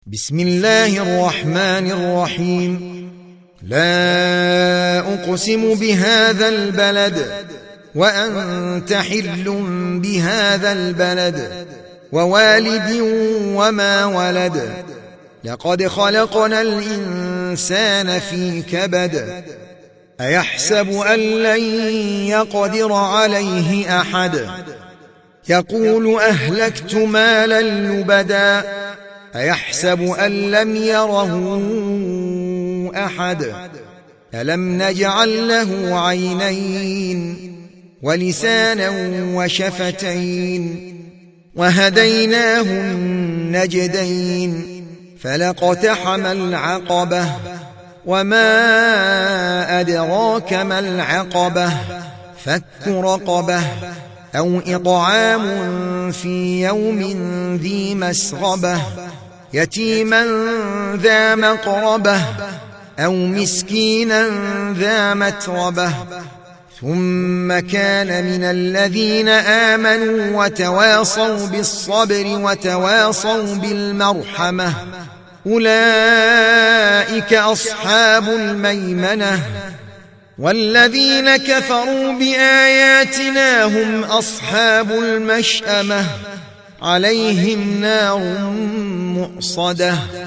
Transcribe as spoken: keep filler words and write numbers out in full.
بسم الله الرحمن الرحيم. لا أقسم بهذا البلد وأنت حل بهذا البلد ووالد وما ولد لقد خلقنا الإنسان في كبد أيحسب أن لن يقدر عليه أحد يقول أهلكت مالا لبدا أيحسب أن لم يره أحد ألم نجعل له عينين ولسانا وشفتين وهديناه النجدين فلاقتحم العقبة وما أدراك ما العقبة فك رقبة أو إطعام في يوم ذي مسغبة يتيما ذا مقربة أو مسكينا ذا متربة ثم كان من الذين آمنوا وتواصوا بالصبر وتواصوا بالمرحمة أولئك أصحاب الميمنة والذين كفروا بآياتنا هم أصحاب المشأمة عليهم نار مؤصدة